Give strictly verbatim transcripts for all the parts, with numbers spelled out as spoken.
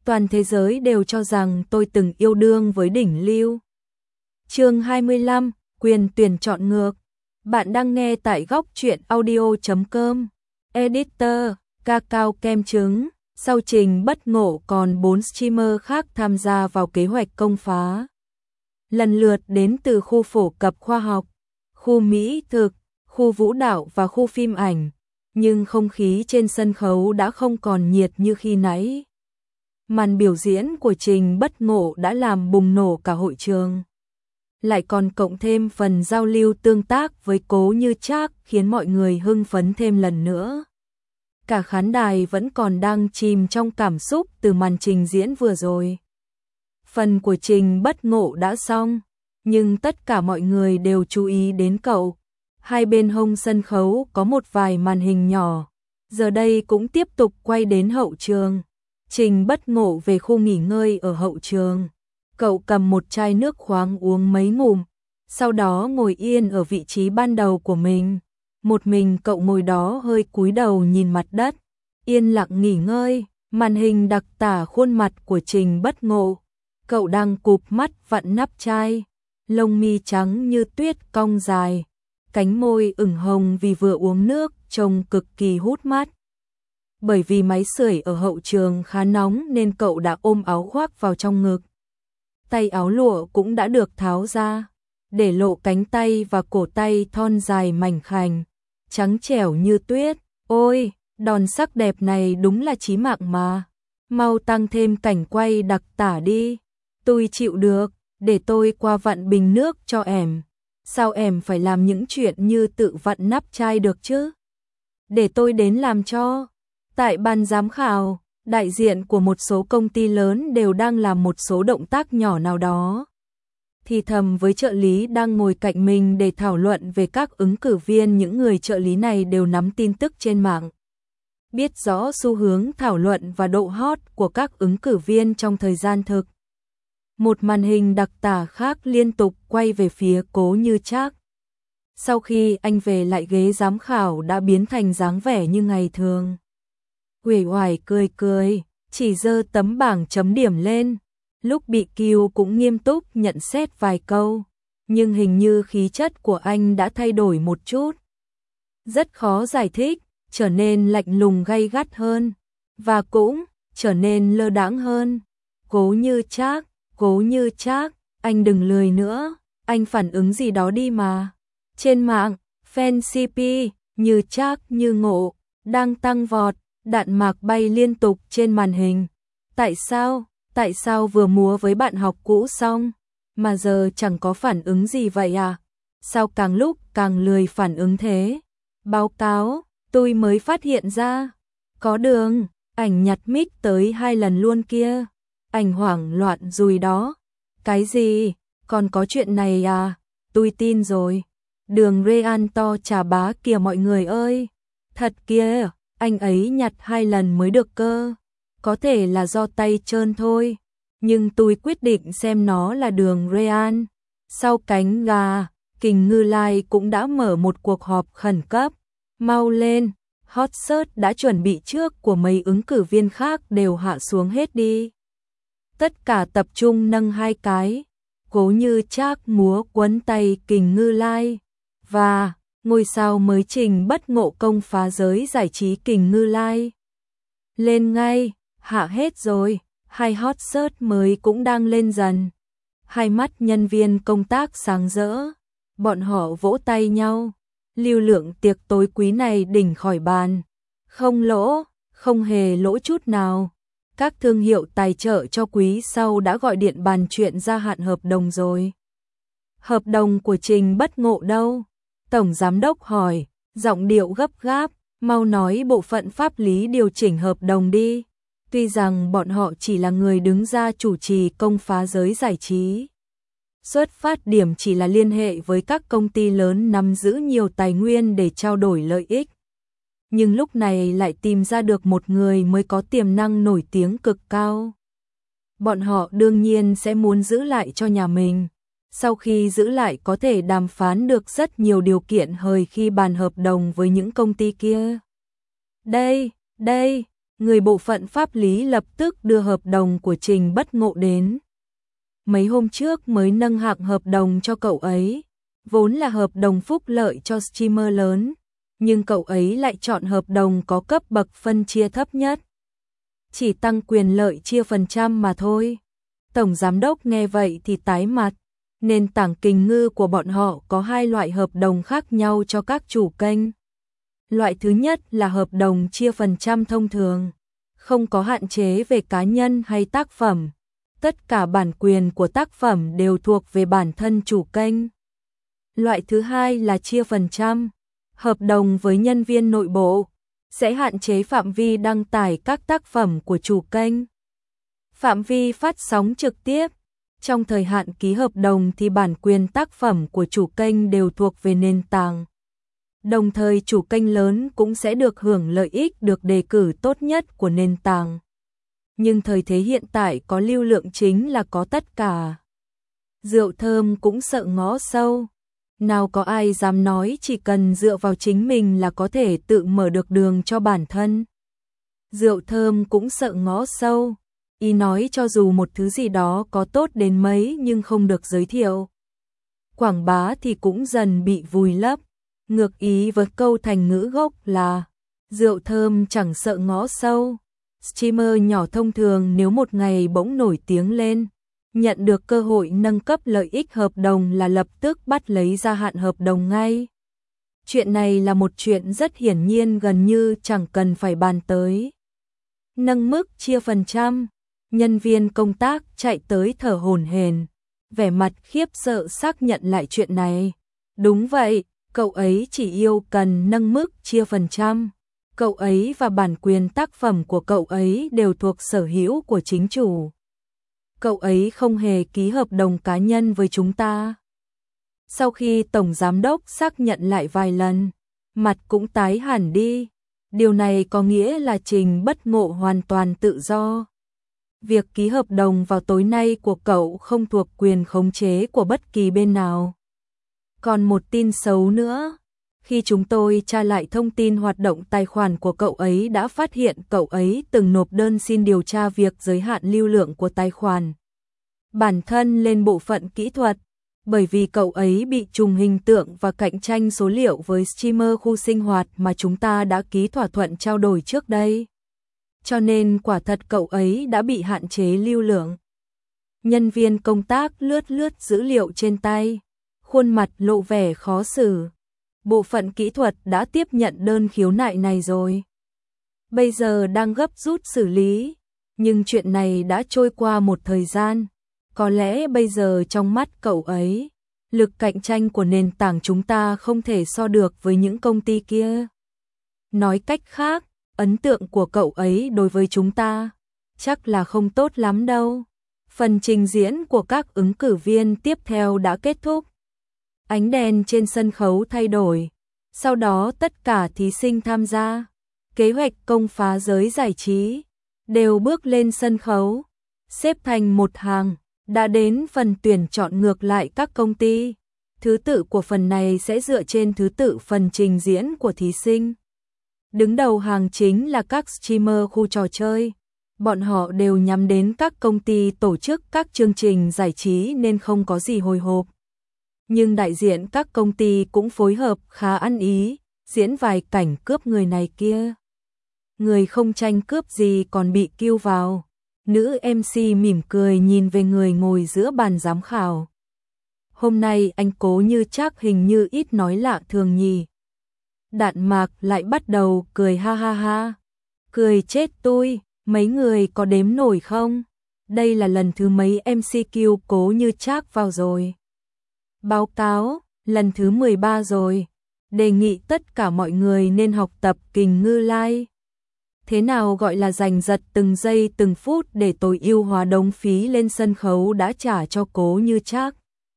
Toàn thế giới đều cho rằng tôi từng yêu đương với đỉnh lưu. Chương hai mươi lăm, quyền tuyển chọn ngược. Bạn đang nghe tại góc truyện audio chấm com. Editor, Cacao kem trứng. Sau Trình Bất Ngộ còn bốn streamer khác tham gia vào kế hoạch công phá. Lần lượt đến từ khu phổ cập khoa học, khu mỹ thực, khu vũ đạo và khu phim ảnh. Nhưng không khí trên sân khấu đã không còn nhiệt như khi nãy. Màn biểu diễn của Trình Bất Ngộ đã làm bùng nổ cả hội trường. Lại còn cộng thêm phần giao lưu tương tác với Cố Như Trác khiến mọi người hưng phấn thêm lần nữa. Cả khán đài vẫn còn đang chìm trong cảm xúc từ màn trình diễn vừa rồi. Phần của Trình Bất Ngộ đã xong, nhưng tất cả mọi người đều chú ý đến cậu. Hai bên hông sân khấu có một vài màn hình nhỏ, giờ đây cũng tiếp tục quay đến hậu trường. Trình Bất Ngộ về khu nghỉ ngơi ở hậu trường. Cậu cầm một chai nước khoáng uống mấy ngụm, sau đó ngồi yên ở vị trí ban đầu của mình. Một mình cậu ngồi đó hơi cúi đầu nhìn mặt đất, yên lặng nghỉ ngơi. Màn hình đặc tả khuôn mặt của Trình Bất Ngộ. Cậu đang cụp mắt vặn nắp chai, lông mi trắng như tuyết cong dài, cánh môi ửng hồng vì vừa uống nước, trông cực kỳ hút mắt. Bởi vì máy sưởi ở hậu trường khá nóng nên cậu đã ôm áo khoác vào trong ngực. Tay áo lụa cũng đã được tháo ra, để lộ cánh tay và cổ tay thon dài mảnh khảnh, trắng trẻo như tuyết. Ôi, đòn sắc đẹp này đúng là chí mạng mà. Mau tăng thêm cảnh quay đặc tả đi. Tôi chịu được, để tôi qua vặn bình nước cho em. Sao em phải làm những chuyện như tự vặn nắp chai được chứ? Để tôi đến làm cho. Tại ban giám khảo, đại diện của một số công ty lớn đều đang làm một số động tác nhỏ nào đó. Thì thầm với trợ lý đang ngồi cạnh mình để thảo luận về các ứng cử viên. Những người trợ lý này đều nắm tin tức trên mạng, biết rõ xu hướng thảo luận và độ hot của các ứng cử viên trong thời gian thực. Một màn hình đặc tả khác liên tục quay về phía Cố Như Trác. Sau khi anh về lại ghế giám khảo đã biến thành dáng vẻ như ngày thường. Uể oải cười cười, chỉ giơ tấm bảng chấm điểm lên. Lúc bị Kiều cũng nghiêm túc nhận xét vài câu, nhưng hình như khí chất của anh đã thay đổi một chút. Rất khó giải thích, trở nên lạnh lùng gay gắt hơn, và cũng trở nên lơ đãng hơn. Cố Như Trác, Cố Như Trác, anh đừng lười nữa, anh phản ứng gì đó đi mà. Trên mạng, fan xê pê, Như Trác Như Ngộ, đang tăng vọt, đạn mạc bay liên tục trên màn hình. Tại sao, tại sao vừa múa với bạn học cũ xong, mà giờ chẳng có phản ứng gì vậy à? Sao càng lúc càng lười phản ứng thế? Báo cáo, tôi mới phát hiện ra. Có đường, ảnh nhặt mic tới hai lần luôn kia. Ảnh hoảng loạn rồi đó. Cái gì? Còn có chuyện này à? Tôi tin rồi. Đường Real to trà bá kìa mọi người ơi. Thật kìa, anh ấy nhặt hai lần mới được cơ. Có thể là do tay trơn thôi. Nhưng tôi quyết định xem nó là đường Real. Sau cánh gà, Kình Ngư Lai cũng đã mở một cuộc họp khẩn cấp. Mau lên, hot search đã chuẩn bị trước của mấy ứng cử viên khác đều hạ xuống hết đi. Tất cả tập trung nâng hai cái. Cố Như Trác múa quấn tay Kình Ngư Lai. Và ngôi sao mới Trình Bất Ngộ công phá giới giải trí Kình Ngư Lai. Lên ngay, hạ hết rồi. Hai hot search mới cũng đang lên dần. Hai mắt nhân viên công tác sáng rỡ. Bọn họ vỗ tay nhau. Lưu lượng tiệc tối quý này đỉnh khỏi bàn. Không lỗ, không hề lỗ chút nào. Các thương hiệu tài trợ cho quý sau đã gọi điện bàn chuyện gia hạn hợp đồng rồi. Hợp đồng của Trình Bất Ngộ đâu? Tổng giám đốc hỏi, giọng điệu gấp gáp, mau nói bộ phận pháp lý điều chỉnh hợp đồng đi. Tuy rằng bọn họ chỉ là người đứng ra chủ trì công phá giới giải trí. Xuất phát điểm chỉ là liên hệ với các công ty lớn nắm giữ nhiều tài nguyên để trao đổi lợi ích. Nhưng lúc này lại tìm ra được một người mới có tiềm năng nổi tiếng cực cao. Bọn họ đương nhiên sẽ muốn giữ lại cho nhà mình. Sau khi giữ lại có thể đàm phán được rất nhiều điều kiện hời khi bàn hợp đồng với những công ty kia. Đây, đây, Người bộ phận pháp lý lập tức đưa hợp đồng của Trình Bất Ngộ đến. Mấy hôm trước mới nâng hạng hợp đồng cho cậu ấy, vốn là hợp đồng phúc lợi cho streamer lớn, nhưng cậu ấy lại chọn hợp đồng có cấp bậc phân chia thấp nhất. Chỉ tăng quyền lợi chia phần trăm mà thôi. Tổng giám đốc nghe vậy thì tái mặt. Nền tảng Kình Ngư của bọn họ có hai loại hợp đồng khác nhau cho các chủ kênh. Loại thứ nhất là hợp đồng chia phần trăm thông thường, không có hạn chế về cá nhân hay tác phẩm. Tất cả bản quyền của tác phẩm đều thuộc về bản thân chủ kênh. Loại thứ hai là chia phần trăm, hợp đồng với nhân viên nội bộ, sẽ hạn chế phạm vi đăng tải các tác phẩm của chủ kênh. Phạm vi phát sóng trực tiếp, trong thời hạn ký hợp đồng thì bản quyền tác phẩm của chủ kênh đều thuộc về nền tảng. Đồng thời chủ kênh lớn cũng sẽ được hưởng lợi ích được đề cử tốt nhất của nền tảng. Nhưng thời thế hiện tại có lưu lượng chính là có tất cả. Rượu Thơm cũng sợ ngõ sâu. Nào có ai dám nói chỉ cần dựa vào chính mình là có thể tự mở được đường cho bản thân. Rượu Thơm cũng sợ ngõ sâu. Ý nói cho dù một thứ gì đó có tốt đến mấy nhưng không được giới thiệu, quảng bá thì cũng dần bị vùi lấp. Ngược ý với câu thành ngữ gốc là Rượu Thơm chẳng sợ ngõ sâu. Streamer nhỏ thông thường nếu một ngày bỗng nổi tiếng lên, nhận được cơ hội nâng cấp lợi ích hợp đồng là lập tức bắt lấy gia hạn hợp đồng ngay. Chuyện này là một chuyện rất hiển nhiên, gần như chẳng cần phải bàn tới. Nâng mức chia phần trăm, nhân viên công tác chạy tới thở hổn hển, vẻ mặt khiếp sợ xác nhận lại chuyện này. Đúng vậy, cậu ấy chỉ yêu cần nâng mức chia phần trăm. Cậu ấy và bản quyền tác phẩm của cậu ấy đều thuộc sở hữu của chính chủ. Cậu ấy không hề ký hợp đồng cá nhân với chúng ta. Sau khi Tổng Giám đốc xác nhận lại vài lần, mặt cũng tái hẳn đi. Điều này có nghĩa là Trình Bất Ngộ hoàn toàn tự do. Việc ký hợp đồng vào tối nay của cậu không thuộc quyền khống chế của bất kỳ bên nào. Còn một tin xấu nữa. Khi chúng tôi tra lại thông tin hoạt động tài khoản của cậu ấy đã phát hiện cậu ấy từng nộp đơn xin điều tra việc giới hạn lưu lượng của tài khoản bản thân lên bộ phận kỹ thuật, bởi vì cậu ấy bị trùng hình tượng và cạnh tranh số liệu với streamer khu sinh hoạt mà chúng ta đã ký thỏa thuận trao đổi trước đây. Cho nên quả thật cậu ấy đã bị hạn chế lưu lượng. Nhân viên công tác lướt lướt dữ liệu trên tay, khuôn mặt lộ vẻ khó xử. Bộ phận kỹ thuật đã tiếp nhận đơn khiếu nại này rồi. Bây giờ đang gấp rút xử lý, nhưng chuyện này đã trôi qua một thời gian. Có lẽ bây giờ trong mắt cậu ấy, lực cạnh tranh của nền tảng chúng ta không thể so được với những công ty kia. Nói cách khác, ấn tượng của cậu ấy đối với chúng ta chắc là không tốt lắm đâu. Phần trình diễn của các ứng cử viên tiếp theo đã kết thúc. Ánh đèn trên sân khấu thay đổi, sau đó tất cả thí sinh tham gia kế hoạch công phá giới giải trí đều bước lên sân khấu, xếp thành một hàng. Đã đến phần tuyển chọn ngược lại các công ty. Thứ tự của phần này sẽ dựa trên thứ tự phần trình diễn của thí sinh. Đứng đầu hàng chính là các streamer khu trò chơi. Bọn họ đều nhắm đến các công ty tổ chức các chương trình giải trí nên không có gì hồi hộp. Nhưng đại diện các công ty cũng phối hợp khá ăn ý, diễn vài cảnh cướp người này kia. Người không tranh cướp gì còn bị kêu vào. Nữ em xê mỉm cười nhìn về người ngồi giữa bàn giám khảo. Hôm nay anh Cố Như Trác hình như ít nói lạ thường nhỉ. Đạn Mạc lại bắt đầu cười ha ha ha. Cười chết tôi, mấy người có đếm nổi không? Đây là lần thứ mấy em xê kêu Cố Như Trác vào rồi? Báo cáo, lần thứ mười ba rồi. Đề nghị tất cả mọi người nên học tập Kình Ngư Lai. Thế nào gọi là giành giật từng giây từng phút để tối ưu hóa đống phí lên sân khấu đã trả cho Cố Như Trác.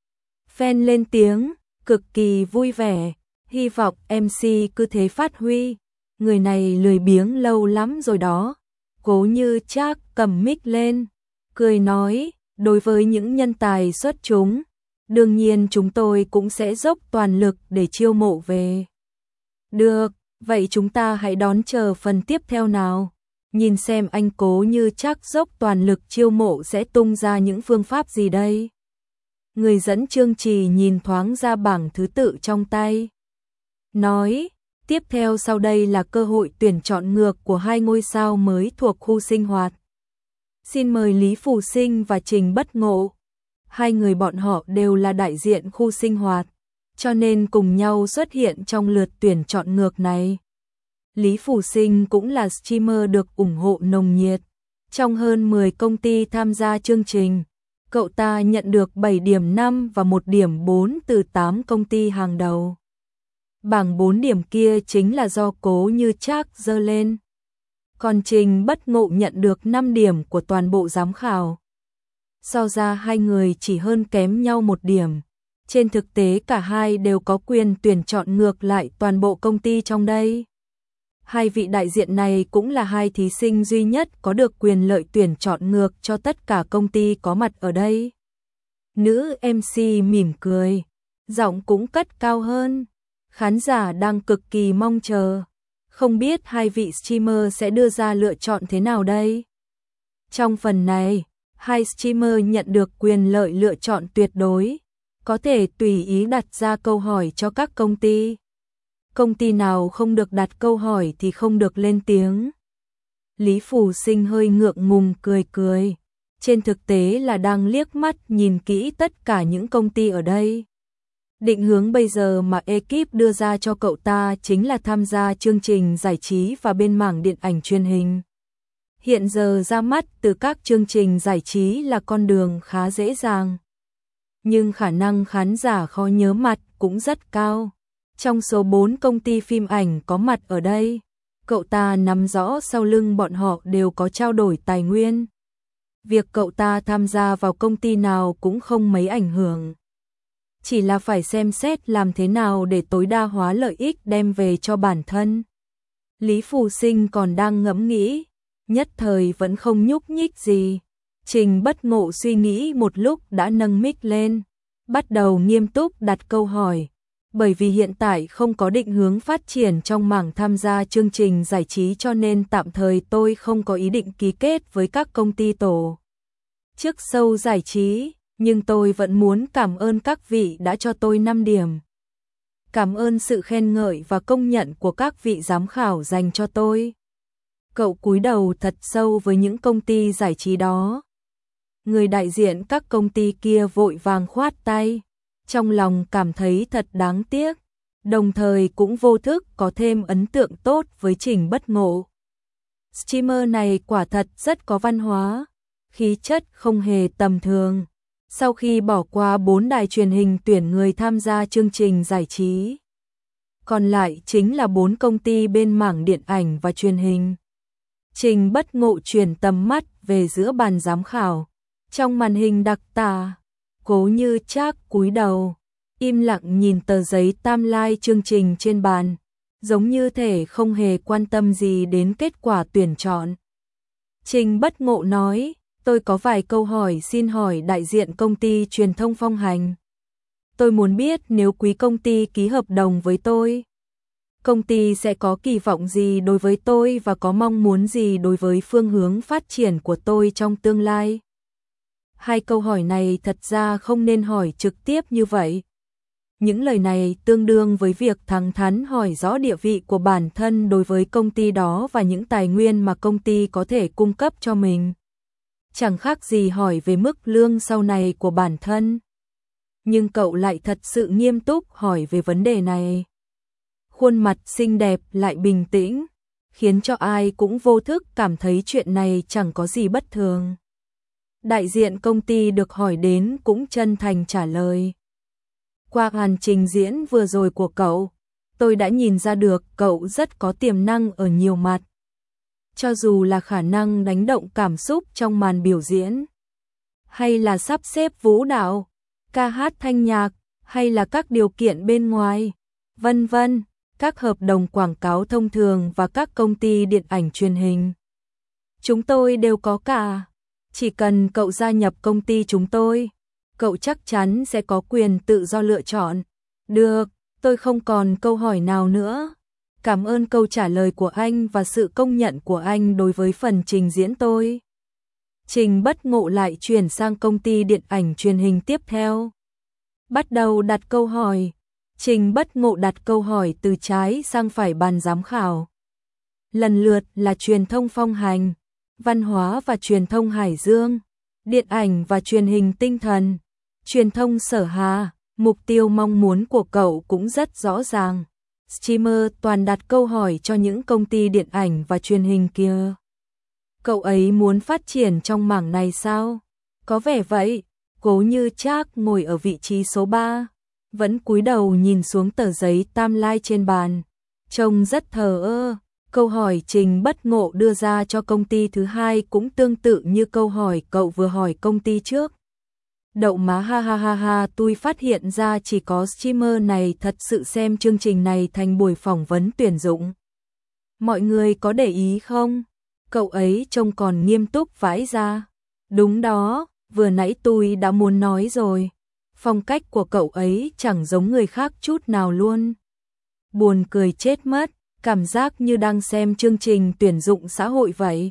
Fan lên tiếng, cực kỳ vui vẻ, hy vọng em xê cứ thế phát huy. Người này lười biếng lâu lắm rồi đó. Cố Như Trác cầm mic lên, cười nói, đối với những nhân tài xuất chúng, đương nhiên chúng tôi cũng sẽ dốc toàn lực để chiêu mộ về. Được. Vậy chúng ta hãy đón chờ phần tiếp theo nào. Nhìn xem anh Cố Như Trác dốc toàn lực chiêu mộ sẽ tung ra những phương pháp gì đây? Người dẫn chương trì nhìn thoáng ra bảng thứ tự trong tay. Nói, tiếp theo sau đây là cơ hội tuyển chọn ngược của hai ngôi sao mới thuộc khu sinh hoạt. Xin mời Lý Phù Sinh và Trình Bất Ngộ. Hai người bọn họ đều là đại diện khu sinh hoạt, cho nên cùng nhau xuất hiện trong lượt tuyển chọn ngược này. Lý Phù Sinh cũng là streamer được ủng hộ nồng nhiệt. Trong hơn mười công ty tham gia chương trình, cậu ta nhận được bảy điểm năm và một điểm bốn từ tám công ty hàng đầu. Bảng bốn điểm kia chính là do Cố Như Trác dơ lên. Còn Trình Bất Ngộ nhận được năm điểm của toàn bộ giám khảo. So ra hai người chỉ hơn kém nhau một điểm. Trên thực tế cả hai đều có quyền tuyển chọn ngược lại toàn bộ công ty trong đây. Hai vị đại diện này cũng là hai thí sinh duy nhất có được quyền lợi tuyển chọn ngược cho tất cả công ty có mặt ở đây. Nữ em xê mỉm cười, giọng cũng cất cao hơn. Khán giả đang cực kỳ mong chờ. Không biết hai vị streamer sẽ đưa ra lựa chọn thế nào đây? Trong phần này, hai streamer nhận được quyền lợi lựa chọn tuyệt đối, có thể tùy ý đặt ra câu hỏi cho các công ty. Công ty nào không được đặt câu hỏi thì không được lên tiếng. Lý Phù Sinh hơi ngượng ngùng cười cười. Trên thực tế là đang liếc mắt nhìn kỹ tất cả những công ty ở đây. Định hướng bây giờ mà ekip đưa ra cho cậu ta chính là tham gia chương trình giải trí và bên mảng điện ảnh truyền hình. Hiện giờ ra mắt từ các chương trình giải trí là con đường khá dễ dàng. Nhưng khả năng khán giả khó nhớ mặt cũng rất cao. Trong số bốn công ty phim ảnh có mặt ở đây, cậu ta nắm rõ sau lưng bọn họ đều có trao đổi tài nguyên. Việc cậu ta tham gia vào công ty nào cũng không mấy ảnh hưởng. Chỉ là phải xem xét làm thế nào để tối đa hóa lợi ích đem về cho bản thân. Lý Phù Sinh còn đang ngẫm nghĩ, nhất thời vẫn không nhúc nhích gì. Trình Bất Ngộ suy nghĩ một lúc đã nâng mic lên, bắt đầu nghiêm túc đặt câu hỏi. Bởi vì hiện tại không có định hướng phát triển trong mảng tham gia chương trình giải trí cho nên tạm thời tôi không có ý định ký kết với các công ty tổ chức show giải trí, nhưng tôi vẫn muốn cảm ơn các vị đã cho tôi năm điểm. Cảm ơn sự khen ngợi và công nhận của các vị giám khảo dành cho tôi. Cậu cúi đầu thật sâu với những công ty giải trí đó. Người đại diện các công ty kia vội vàng khoát tay. Trong lòng cảm thấy thật đáng tiếc, đồng thời cũng vô thức có thêm ấn tượng tốt với Trình Bất Ngộ. Streamer này quả thật rất có văn hóa, khí chất không hề tầm thường. Sau khi bỏ qua bốn đài truyền hình tuyển người tham gia chương trình giải trí, còn lại chính là bốn công ty bên mảng điện ảnh và truyền hình. Trình Bất Ngộ chuyển tầm mắt về giữa bàn giám khảo. Trong màn hình đặc tả, Cố Như Trác cúi đầu, im lặng nhìn tờ giấy timeline chương trình trên bàn, giống như thể không hề quan tâm gì đến kết quả tuyển chọn. Trình Bất Ngộ nói, tôi có vài câu hỏi xin hỏi đại diện công ty truyền thông Phong Hành. Tôi muốn biết nếu quý công ty ký hợp đồng với tôi, công ty sẽ có kỳ vọng gì đối với tôi và có mong muốn gì đối với phương hướng phát triển của tôi trong tương lai? Hai câu hỏi này thật ra không nên hỏi trực tiếp như vậy. Những lời này tương đương với việc thẳng thắn hỏi rõ địa vị của bản thân đối với công ty đó và những tài nguyên mà công ty có thể cung cấp cho mình. Chẳng khác gì hỏi về mức lương sau này của bản thân. Nhưng cậu lại thật sự nghiêm túc hỏi về vấn đề này. Khuôn mặt xinh đẹp lại bình tĩnh, khiến cho ai cũng vô thức cảm thấy chuyện này chẳng có gì bất thường. Đại diện công ty được hỏi đến cũng chân thành trả lời. Qua màn trình diễn vừa rồi của cậu, tôi đã nhìn ra được cậu rất có tiềm năng ở nhiều mặt. Cho dù là khả năng đánh động cảm xúc trong màn biểu diễn, hay là sắp xếp vũ đạo, ca hát thanh nhạc, hay là các điều kiện bên ngoài, vân vân, các hợp đồng quảng cáo thông thường và các công ty điện ảnh truyền hình. Chúng tôi đều có cả. Chỉ cần cậu gia nhập công ty chúng tôi, cậu chắc chắn sẽ có quyền tự do lựa chọn. Được, tôi không còn câu hỏi nào nữa. Cảm ơn câu trả lời của anh và sự công nhận của anh đối với phần trình diễn tôi. Trình Bất Ngộ lại chuyển sang công ty điện ảnh truyền hình tiếp theo. Bắt đầu đặt câu hỏi. Trình Bất Ngộ đặt câu hỏi từ trái sang phải ban giám khảo. Lần lượt là truyền thông Phong Hành, văn hóa và truyền thông Hải Dương, điện ảnh và truyền hình Tinh Thần, truyền thông Sở Hà. Mục tiêu mong muốn của cậu cũng rất rõ ràng. Streamer toàn đặt câu hỏi cho những công ty điện ảnh và truyền hình kia. Cậu ấy muốn phát triển trong mảng này sao? Có vẻ vậy. Cố Như Trác ngồi ở vị trí số ba, vẫn cúi đầu nhìn xuống tờ giấy timeline trên bàn, trông rất thờ ơ. Câu hỏi Trình Bất Ngộ đưa ra cho công ty thứ hai cũng tương tự như câu hỏi cậu vừa hỏi công ty trước. Đậu má ha ha ha ha, tôi phát hiện ra chỉ có streamer này thật sự xem chương trình này thành buổi phỏng vấn tuyển dụng. Mọi người có để ý không? Cậu ấy trông còn nghiêm túc vãi ra. Đúng đó, vừa nãy tôi đã muốn nói rồi. Phong cách của cậu ấy chẳng giống người khác chút nào luôn. Buồn cười chết mất, cảm giác như đang xem chương trình tuyển dụng xã hội vậy.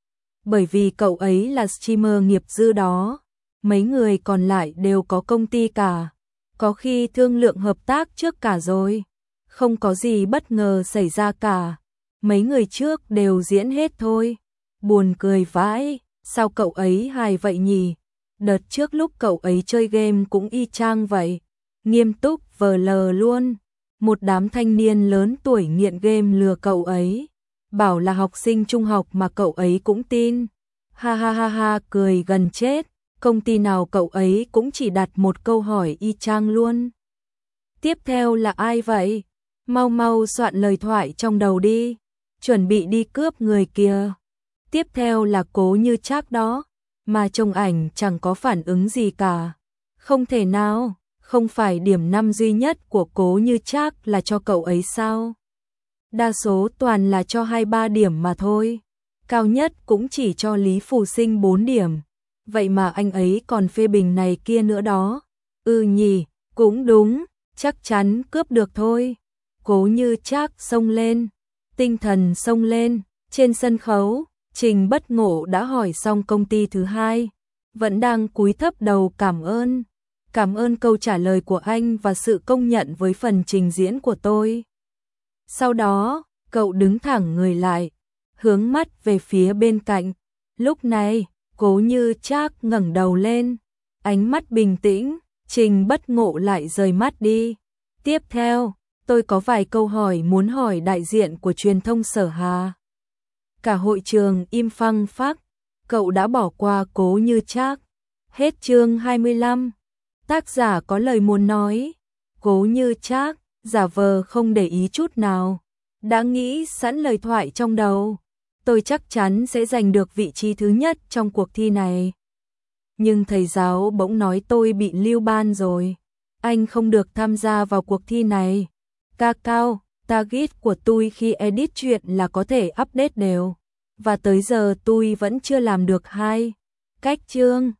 Bởi vì cậu ấy là streamer nghiệp dư đó. Mấy người còn lại đều có công ty cả, có khi thương lượng hợp tác trước cả rồi, không có gì bất ngờ xảy ra cả, mấy người trước đều diễn hết thôi, buồn cười vãi, sao cậu ấy hài vậy nhỉ? Đợt trước lúc cậu ấy chơi game cũng y chang vậy, nghiêm túc vờ lờ luôn, một đám thanh niên lớn tuổi nghiện game lừa cậu ấy, bảo là học sinh trung học mà cậu ấy cũng tin, ha ha ha ha, cười gần chết. Công ty nào cậu ấy cũng chỉ đặt một câu hỏi y chang luôn. Tiếp theo là ai vậy? Mau mau soạn lời thoại trong đầu đi, chuẩn bị đi cướp người kia. Tiếp theo là Cố Như Trác đó, mà trông ảnh chẳng có phản ứng gì cả. Không thể nào, không phải điểm năm duy nhất của Cố Như Trác là cho cậu ấy sao? Đa số toàn là cho hai ba điểm mà thôi. Cao nhất cũng chỉ cho Lý Phù Sinh bốn điểm. Vậy mà anh ấy còn phê bình này kia nữa đó. Ừ nhỉ, cũng đúng, chắc chắn cướp được thôi. Cố Như Trác xông lên, tinh thần xông lên, trên sân khấu, Trình Bất Ngộ đã hỏi xong công ty thứ hai, vẫn đang cúi thấp đầu cảm ơn. Cảm ơn câu trả lời của anh và sự công nhận với phần trình diễn của tôi. Sau đó, cậu đứng thẳng người lại, hướng mắt về phía bên cạnh. Lúc này, Cố Như Trác ngẩng đầu lên, ánh mắt bình tĩnh, Trình Bất Ngộ lại rời mắt đi. Tiếp theo, tôi có vài câu hỏi muốn hỏi đại diện của truyền thông Sở Hà. Cả hội trường im phăng phắc, cậu đã bỏ qua Cố Như Trác. Hết chương hai mươi lăm. Tác giả có lời muốn nói. Cố Như Trác giả vờ không để ý chút nào, đã nghĩ sẵn lời thoại trong đầu. Tôi chắc chắn sẽ giành được vị trí thứ nhất trong cuộc thi này. Nhưng thầy giáo bỗng nói tôi bị lưu ban rồi. Anh không được tham gia vào cuộc thi này. Ca cao, target của tôi khi edit truyện là có thể update đều. Và tới giờ tôi vẫn chưa làm được hai cách chương.